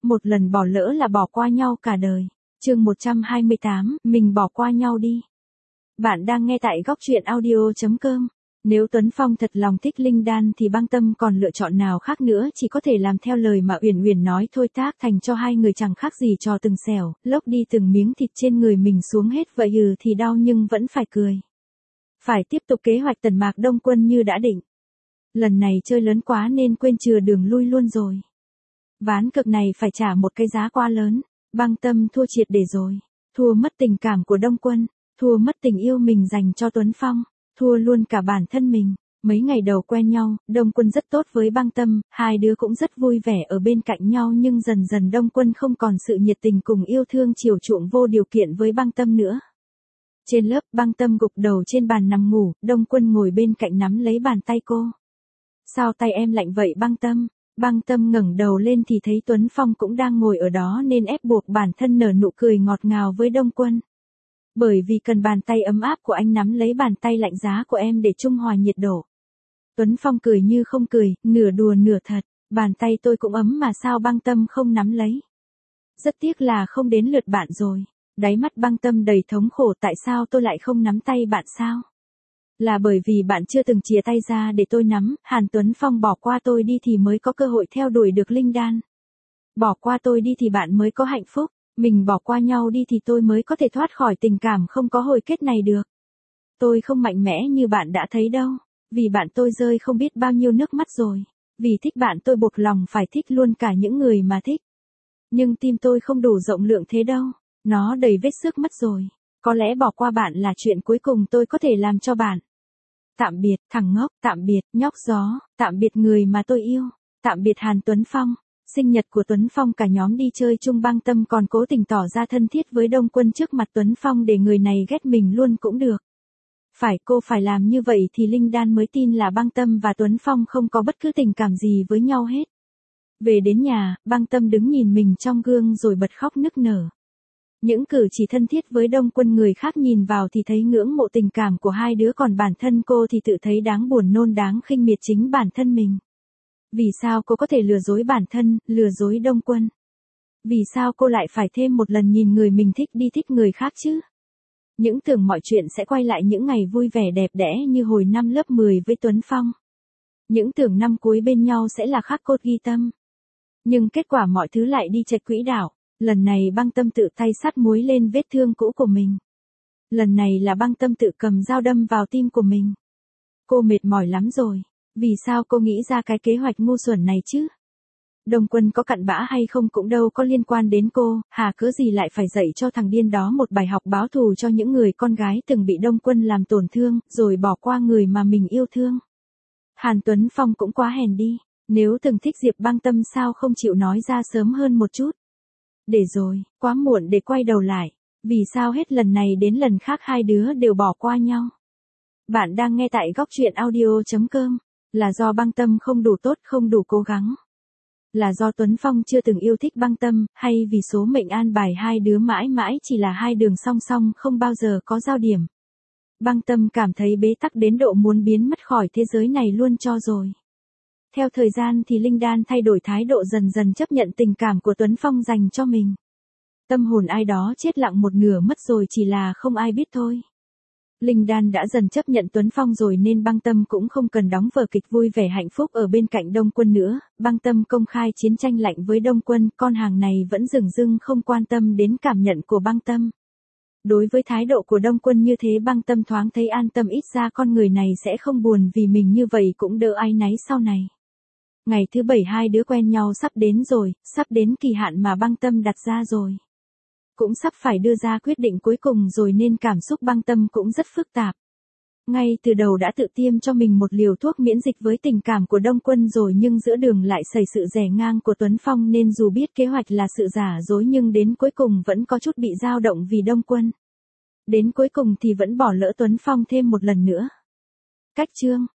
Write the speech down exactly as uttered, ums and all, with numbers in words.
Một lần bỏ lỡ là bỏ qua nhau cả đời. Chương một trăm hai mươi tám, mình bỏ qua nhau đi. Bạn đang nghe tại góc truyện audio chấm com. Nếu Tuấn Phong thật lòng thích Linh Đan thì Băng Tâm còn lựa chọn nào khác nữa, chỉ có thể làm theo lời mà Uyển Uyển nói thôi, tác thành cho hai người chẳng khác gì trò từng xẻo, lốc đi từng miếng thịt trên người mình xuống hết, vậy ừ thì đau nhưng vẫn phải cười. Phải tiếp tục kế hoạch Tần Mạc Đông Quân như đã định. Lần này chơi lớn quá nên quên chừa đường lui luôn rồi. Ván cược này phải trả một cái giá quá lớn. Băng Tâm thua triệt để rồi. Thua mất tình cảm của Đông Quân, thua mất tình yêu mình dành cho Tuấn Phong, thua luôn cả bản thân mình. Mấy ngày đầu quen nhau, Đông Quân rất tốt với Băng Tâm, hai đứa cũng rất vui vẻ ở bên cạnh nhau, nhưng dần dần Đông Quân không còn sự nhiệt tình cùng yêu thương chiều chuộng vô điều kiện với Băng Tâm nữa. Trên lớp, Băng Tâm gục đầu trên bàn nằm ngủ, Đông Quân ngồi bên cạnh nắm lấy bàn tay cô. Sao tay em lạnh vậy Băng Tâm? Băng Tâm ngẩng đầu lên thì thấy Tuấn Phong cũng đang ngồi ở đó nên ép buộc bản thân nở nụ cười ngọt ngào với Đông Quân. Bởi vì cần bàn tay ấm áp của anh nắm lấy bàn tay lạnh giá của em để trung hòa nhiệt độ. Tuấn Phong cười như không cười, nửa đùa nửa thật, bàn tay tôi cũng ấm mà sao Băng Tâm không nắm lấy? Rất tiếc là không đến lượt bạn rồi. Đáy mắt Băng Tâm đầy thống khổ, tại sao tôi lại không nắm tay bạn sao? Là bởi vì bạn chưa từng chìa tay ra để tôi nắm, Hàn Tuấn Phong bỏ qua tôi đi thì mới có cơ hội theo đuổi được Linh Đan. Bỏ qua tôi đi thì bạn mới có hạnh phúc, mình bỏ qua nhau đi thì tôi mới có thể thoát khỏi tình cảm không có hồi kết này được. Tôi không mạnh mẽ như bạn đã thấy đâu, vì bạn tôi rơi không biết bao nhiêu nước mắt rồi, vì thích bạn tôi buộc lòng phải thích luôn cả những người mà thích. Nhưng tim tôi không đủ rộng lượng thế đâu, nó đầy vết xước mất rồi. Có lẽ bỏ qua bạn là chuyện cuối cùng tôi có thể làm cho bạn. Tạm biệt, thằng ngốc, tạm biệt, nhóc gió, tạm biệt người mà tôi yêu, tạm biệt Hàn Tuấn Phong. Sinh nhật của Tuấn Phong cả nhóm đi chơi chung, Băng Tâm còn cố tình tỏ ra thân thiết với Đông Quân trước mặt Tuấn Phong để người này ghét mình luôn cũng được. Phải, cô phải làm như vậy thì Linh Đan mới tin là Băng Tâm và Tuấn Phong không có bất cứ tình cảm gì với nhau hết. Về đến nhà, Băng Tâm đứng nhìn mình trong gương rồi bật khóc nức nở. Những cử chỉ thân thiết với Đông Quân người khác nhìn vào thì thấy ngưỡng mộ tình cảm của hai đứa, còn bản thân cô thì tự thấy đáng buồn nôn đáng khinh miệt chính bản thân mình. Vì sao cô có thể lừa dối bản thân, lừa dối Đông Quân? Vì sao cô lại phải thêm một lần nhìn người mình thích đi thích người khác chứ? Những tưởng mọi chuyện sẽ quay lại những ngày vui vẻ đẹp đẽ như hồi năm lớp mười với Tuấn Phong. Những tưởng năm cuối bên nhau sẽ là khắc cốt ghi tâm. Nhưng kết quả mọi thứ lại đi chệch quỹ đạo. Lần này Băng Tâm tự tay sắt muối lên vết thương cũ của mình. Lần này là Băng Tâm tự cầm dao đâm vào tim của mình. Cô mệt mỏi lắm rồi. Vì sao cô nghĩ ra cái kế hoạch ngu xuẩn này chứ? Đông Quân có cặn bã hay không cũng đâu có liên quan đến cô, hà cớ gì lại phải dạy cho thằng điên đó một bài học báo thù cho những người con gái từng bị Đông Quân làm tổn thương, rồi bỏ qua người mà mình yêu thương. Hàn Tuấn Phong cũng quá hèn đi, nếu từng thích Diệp Băng Tâm sao không chịu nói ra sớm hơn một chút? Để rồi, quá muộn để quay đầu lại. Vì sao hết lần này đến lần khác hai đứa đều bỏ qua nhau? Bạn đang nghe tại góc truyện audio chấm com. Là do Băng Tâm không đủ tốt, không đủ cố gắng? Là do Tuấn Phong chưa từng yêu thích Băng Tâm, hay vì số mệnh an bài hai đứa mãi mãi chỉ là hai đường song song không bao giờ có giao điểm? Băng Tâm cảm thấy bế tắc đến độ muốn biến mất khỏi thế giới này luôn cho rồi. Theo thời gian thì Linh Đan thay đổi thái độ, dần dần chấp nhận tình cảm của Tuấn Phong dành cho mình. Tâm hồn ai đó chết lặng một nửa mất rồi, chỉ là không ai biết thôi. Linh Đan đã dần chấp nhận Tuấn Phong rồi nên Băng Tâm cũng không cần đóng vở kịch vui vẻ hạnh phúc ở bên cạnh Đông Quân nữa. Băng Tâm công khai chiến tranh lạnh với Đông Quân, con hàng này vẫn dửng dưng không quan tâm đến cảm nhận của Băng Tâm. Đối với thái độ của Đông Quân như thế, Băng Tâm thoáng thấy an tâm, ít ra con người này sẽ không buồn vì mình, như vậy cũng đỡ áy náy sau này. Ngày thứ bảy hai đứa quen nhau sắp đến rồi, sắp đến kỳ hạn mà Băng Tâm đặt ra rồi. Cũng sắp phải đưa ra quyết định cuối cùng rồi nên cảm xúc Băng Tâm cũng rất phức tạp. Ngay từ đầu đã tự tiêm cho mình một liều thuốc miễn dịch với tình cảm của Đông Quân rồi, nhưng giữa đường lại xảy sự rẽ ngang của Tuấn Phong nên dù biết kế hoạch là sự giả dối nhưng đến cuối cùng vẫn có chút bị dao động vì Đông Quân. Đến cuối cùng thì vẫn bỏ lỡ Tuấn Phong thêm một lần nữa. Cách chương